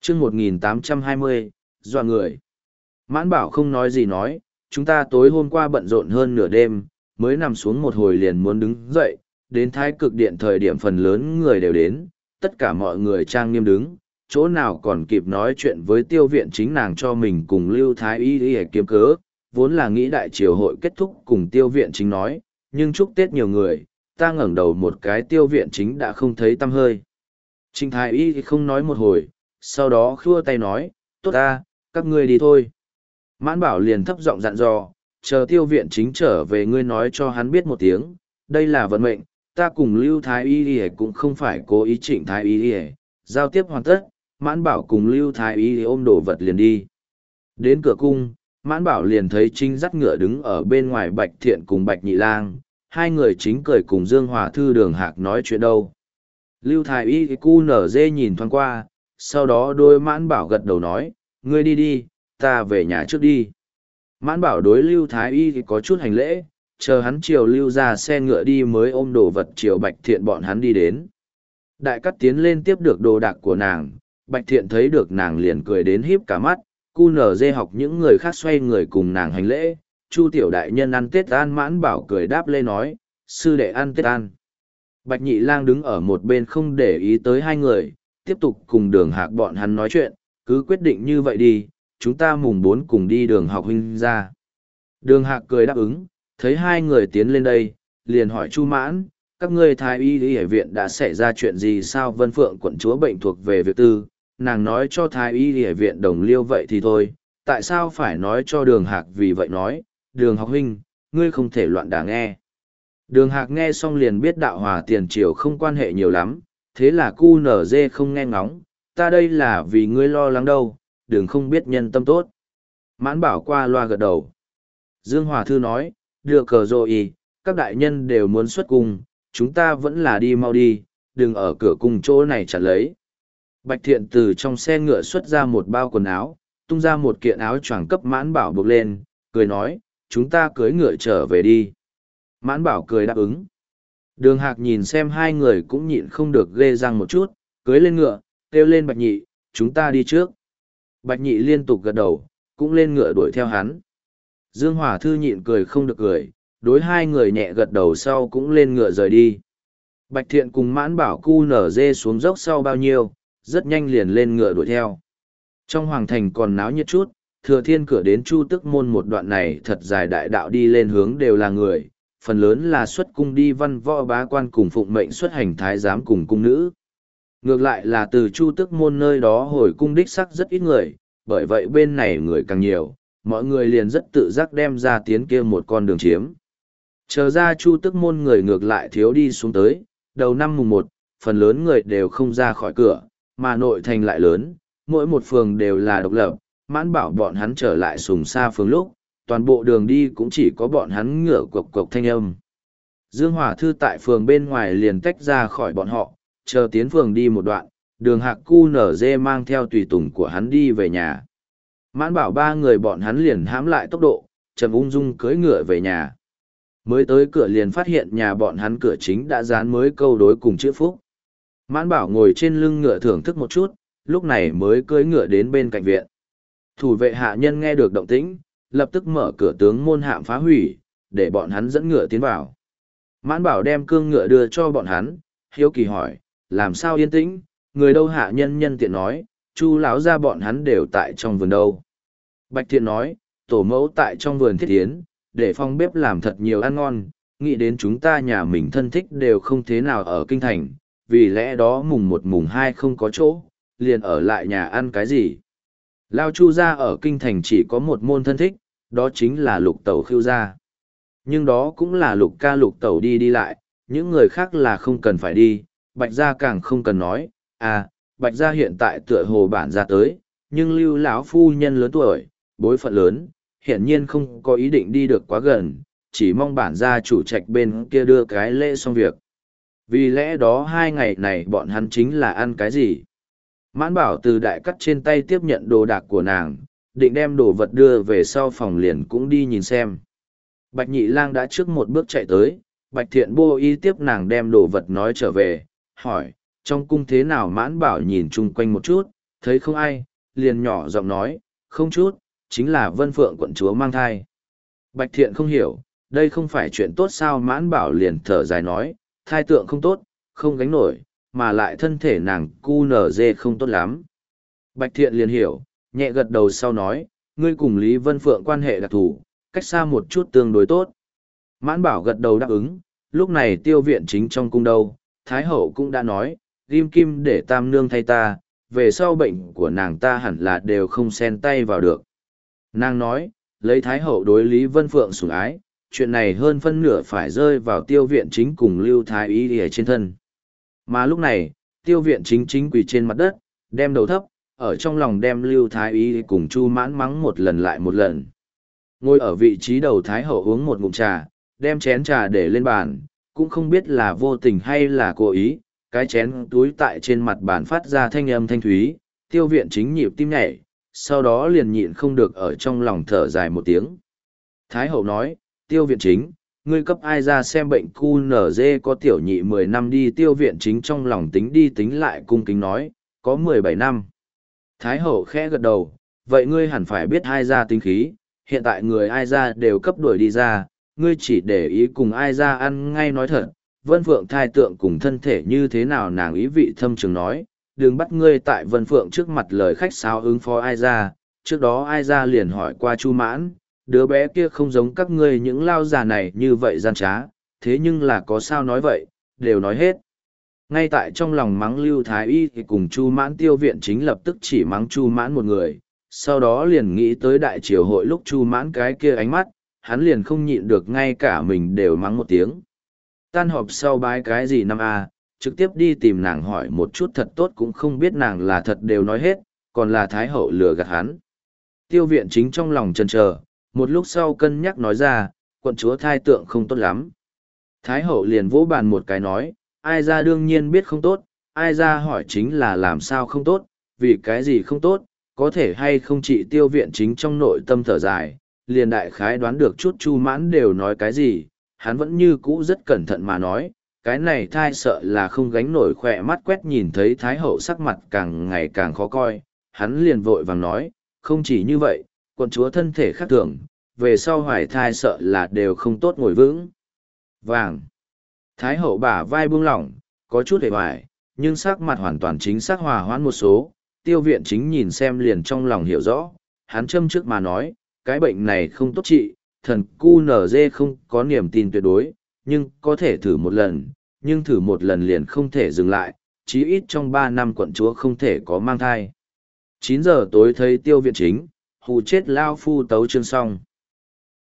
chương 1820, dọa người. Mãn Bảo không nói gì nói, chúng ta tối hôm qua bận rộn hơn nửa đêm, mới nằm xuống một hồi liền muốn đứng dậy, đến Thái Cực Điện thời điểm phần lớn người đều đến, tất cả mọi người trang nghiêm đứng, chỗ nào còn kịp nói chuyện với Tiêu Viện Chính nàng cho mình cùng Lưu Thái Y Y kiếm cớ, vốn là nghĩ đại triều hội kết thúc cùng Tiêu Viện Chính nói, nhưng chúc Tết nhiều người, ta ngẩng đầu một cái Tiêu Viện Chính đã không thấy tăm hơi. Trình Thái Y không nói một hồi, sau đó khua tay nói, tốt ta, các ngươi đi thôi. Mãn Bảo liền thấp giọng dặn dò, chờ Tiêu Viện Chính trở về ngươi nói cho hắn biết một tiếng, đây là vận mệnh, ta cùng Lưu Thái Y cũng không phải cố ý Trịnh Thái Y. Giao tiếp hoàn tất, Mãn Bảo cùng Lưu Thái Y ôm đồ vật liền đi. Đến cửa cung, Mãn Bảo liền thấy Trinh dắt ngựa đứng ở bên ngoài Bạch Thiện cùng Bạch Nhị Lang, hai người chính cười cùng Dương Hòa Thư Đường Hạc nói chuyện đâu. Lưu Thái Y cu nở dê nhìn thoáng qua, sau đó đôi Mãn Bảo gật đầu nói, ngươi đi đi, ta về nhà trước đi. Mãn Bảo đối Lưu Thái Y có chút hành lễ, chờ hắn chiều Lưu ra xe ngựa đi mới ôm đồ vật chiều Bạch Thiện bọn hắn đi đến. Đại Cát tiến lên tiếp được đồ đạc của nàng, Bạch Thiện thấy được nàng liền cười đến híp cả mắt, cu nở dê học những người khác xoay người cùng nàng hành lễ, Chu tiểu đại nhân ăn Tết an. Mãn Bảo cười đáp lê nói, sư đệ ăn Tết an. Bạch Nhị Lang đứng ở một bên không để ý tới hai người, tiếp tục cùng Đường Hạc bọn hắn nói chuyện, cứ quyết định như vậy đi, chúng ta mùng 4 cùng đi Đường học huynh ra. Đường Hạc cười đáp ứng, thấy hai người tiến lên đây, liền hỏi Chu Mãn, các ngươi Thái Y Y viện đã xảy ra chuyện gì sao? Vân Phượng quận chúa bệnh thuộc về việc tư, nàng nói cho Thái Y Y viện đồng liêu vậy thì thôi, tại sao phải nói cho Đường Hạc? Vì vậy nói, Đường học huynh, ngươi không thể loạn đả nghe. Đường Hạc nghe xong liền biết đạo hòa tiền triều không quan hệ nhiều lắm, thế là cu nở dê không nghe ngóng, ta đây là vì ngươi lo lắng đâu, đừng không biết nhân tâm tốt. Mãn Bảo qua loa gật đầu. Dương Hòa Thư nói, được cờ rồi, các đại nhân đều muốn xuất cung, chúng ta vẫn là đi mau đi, đừng ở cửa cung chỗ này chặt lấy. Bạch Thiện từ trong xe ngựa xuất ra một bao quần áo, tung ra một kiện áo choàng cấp Mãn Bảo buộc lên, cười nói, chúng ta cưỡi ngựa trở về đi. Mãn Bảo cười đáp ứng. Đường Hạc nhìn xem hai người cũng nhịn không được ghê răng một chút, cưỡi lên ngựa, kêu lên Bạch Nhị, chúng ta đi trước. Bạch Nhị liên tục gật đầu, cũng lên ngựa đuổi theo hắn. Dương Hòa Thư nhịn cười không được cười, đối hai người nhẹ gật đầu sau cũng lên ngựa rời đi. Bạch Thiện cùng Mãn Bảo cu nở dê xuống dốc sau bao nhiêu, rất nhanh liền lên ngựa đuổi theo. Trong hoàng thành còn náo nhiệt chút, Thừa Thiên cửa đến Chu Tức môn một đoạn này thật dài đại đạo đi lên hướng đều là người, phần lớn là xuất cung đi văn võ bá quan cùng phụng mệnh xuất hành thái giám cùng cung nữ. Ngược lại là từ Chu Tức môn nơi đó hồi cung đích sắc rất ít người, bởi vậy bên này người càng nhiều, mọi người liền rất tự giác đem ra tiến kia một con đường chiếm. Chờ ra Chu Tức môn người ngược lại thiếu đi xuống tới, đầu năm mùng 1, phần lớn người đều không ra khỏi cửa, mà nội thành lại lớn, mỗi một phường đều là độc lập. Mãn Bảo bọn hắn trở lại Sùng Sa phường lúc, toàn bộ đường đi cũng chỉ có bọn hắn ngựa cộc cộc thanh âm. Dương Hòa Thư tại phường bên ngoài liền tách ra khỏi bọn họ, chờ tiến phường đi một đoạn, Đường Hạc cu nở dê mang theo tùy tùng của hắn đi về nhà. Mãn Bảo ba người bọn hắn liền hãm lại tốc độ, chậm ung dung cưỡi ngựa về nhà. Mới tới cửa liền phát hiện nhà bọn hắn cửa chính đã dán mới câu đối cùng chữ phúc. Mãn Bảo ngồi trên lưng ngựa thưởng thức một chút, lúc này mới cưỡi ngựa đến bên cạnh viện. Thủ vệ hạ nhân nghe được động tĩnh, lập tức mở cửa tướng môn hạm phá hủy, để bọn hắn dẫn ngựa tiến vào. Mãn Bảo đem cương ngựa đưa cho bọn hắn, hiếu kỳ hỏi, làm sao yên tĩnh, người đâu? Hạ nhân nhân tiện nói, Chu lão gia bọn hắn đều tại trong vườn đâu. Bạch Thiện nói, tổ mẫu tại trong vườn thiết tiến, để phòng bếp làm thật nhiều ăn ngon, nghĩ đến chúng ta nhà mình thân thích đều không thế nào ở kinh thành, vì lẽ đó mùng 1 mùng 2 không có chỗ, liền ở lại nhà ăn cái gì. Lao Chu gia ở kinh thành chỉ có một môn thân thích, đó chính là Lục Tẩu Khưu gia. Nhưng đó cũng là Lục ca Lục Tẩu đi đi lại, những người khác là không cần phải đi, Bạch gia càng không cần nói. Bạch gia hiện tại tựa hồ bản gia tới, nhưng Lưu lão phu nhân lớn tuổi, bối phận lớn, hiển nhiên không có ý định đi được quá gần, chỉ mong bản gia chủ trạch bên kia đưa cái lễ xong việc. Vì lẽ đó 2 ngày này bọn hắn chính là ăn cái gì? Mãn Bảo từ Đại Cắt trên tay tiếp nhận đồ đạc của nàng, định đem đồ vật đưa về sau phòng liền cũng đi nhìn xem. Bạch Nhị Lang đã trước một bước chạy tới, Bạch Thiện bô y tiếp nàng đem đồ vật nói trở về, hỏi, trong cung thế nào? Mãn Bảo nhìn chung quanh một chút, Thấy không ai, liền nhỏ giọng nói, không chút, chính là Vân Phượng quận chúa mang thai. Bạch Thiện không hiểu, đây không phải chuyện tốt sao? Mãn Bảo liền thở dài nói, thai tượng không tốt, không gánh nổi, mà lại thân thể nàng cu nở dê không tốt lắm. Bạch Thiện liền hiểu, nhẹ gật đầu sau nói, ngươi cùng Lý Vân Phượng quan hệ đặc thù, cách xa một chút tương đối tốt. Mãn Bảo gật đầu đáp ứng, lúc này Tiêu Viện Chính trong cung đâu, Thái Hậu cũng đã nói, ghim kim để tam nương thay ta, về sau bệnh của nàng ta hẳn là đều không xen tay vào được. Nàng nói, lấy Thái Hậu đối Lý Vân Phượng sủng ái, chuyện này hơn phân nửa phải rơi vào Tiêu Viện Chính cùng Lưu Thái Y ở trên thân. Mà lúc này, Tiêu Viện Chính chính quỳ trên mặt đất, đem đầu thấp, ở trong lòng đem Lưu Thái Y cùng Chu Mãn mắng một lần lại một lần. Ngồi ở vị trí đầu Thái Hậu uống một ngụm trà, đem chén trà để lên bàn, cũng không biết là vô tình hay là cố ý, cái chén túi tại trên mặt bàn phát ra thanh âm thanh thúy, Tiêu Viện Chính nhịp tim nhảy, sau đó liền nhịn không được ở trong lòng thở dài một tiếng. Thái Hậu nói, Tiêu Viện Chính, ngươi cấp ai ra xem bệnh QNZ có tiểu nhị 10 năm đi. Tiêu Viện Chính trong lòng tính đi tính lại cung kính nói, có 17 năm. Thái Hậu khẽ gật đầu, vậy ngươi hẳn phải biết ai ra tính khí, hiện tại người ai ra đều cấp đuổi đi ra, ngươi chỉ để ý cùng ai ra ăn ngay nói thật. Vân Phượng thai tượng cùng thân thể như thế nào? Nàng ý vị thâm trường nói, đừng bắt ngươi tại Vân Phượng trước mặt lời khách sáo ứng phó ai ra. Trước đó ai ra liền hỏi qua Chu Mãn, đứa bé kia không giống các ngươi những lao già này như vậy gian trá, thế nhưng là có sao nói vậy, đều nói hết. Ngay tại trong lòng mắng Lưu Thái Y thì cùng Chu Mãn, Tiêu Viện Chính lập tức chỉ mắng Chu Mãn một người, sau đó liền nghĩ tới đại triều hội lúc Chu Mãn cái kia ánh mắt, hắn liền không nhịn được ngay cả mình đều mắng một tiếng. Tan họp sau bái cái gì năm a, trực tiếp đi tìm nàng hỏi một chút thật tốt, cũng không biết nàng là thật đều nói hết, còn là Thái Hậu lừa gạt hắn. Tiêu Viện Chính trong lòng chần chờ, một lúc sau cân nhắc nói ra, quận chúa thai tượng không tốt lắm. Thái Hậu liền vỗ bàn một cái nói, ai ra đương nhiên biết không tốt, ai ra hỏi chính là làm sao không tốt, vì cái gì không tốt, có thể hay không. Chị Tiêu Viện Chính trong nội tâm thở dài, liền đại khái đoán được chút Chu Mãn đều nói cái gì, hắn vẫn như cũ rất cẩn thận mà nói, cái này thai sợ là không gánh nổi. Khỏe mắt quét nhìn thấy Thái Hậu sắc mặt càng ngày càng khó coi, hắn liền vội vàng nói, không chỉ như vậy, quận chúa thân thể khác thường, về sau hoài thai sợ là đều không tốt ngồi vững vàng. Thái Hậu bả vai buông lỏng, có chút hề hoài, nhưng sắc mặt hoàn toàn chính xác hòa hoãn một số. Tiêu Viện Chính nhìn xem liền trong lòng hiểu rõ, hắn châm trước mà nói, cái bệnh này không tốt trị, thần QNZ không có niềm tin tuyệt đối, nhưng có thể thử một lần, nhưng thử một lần liền không thể dừng lại, chí ít trong 3 năm quận chúa không thể có mang thai. 9 giờ tối thấy Tiêu Viện Chính, hù chết lao phu tấu chương xong.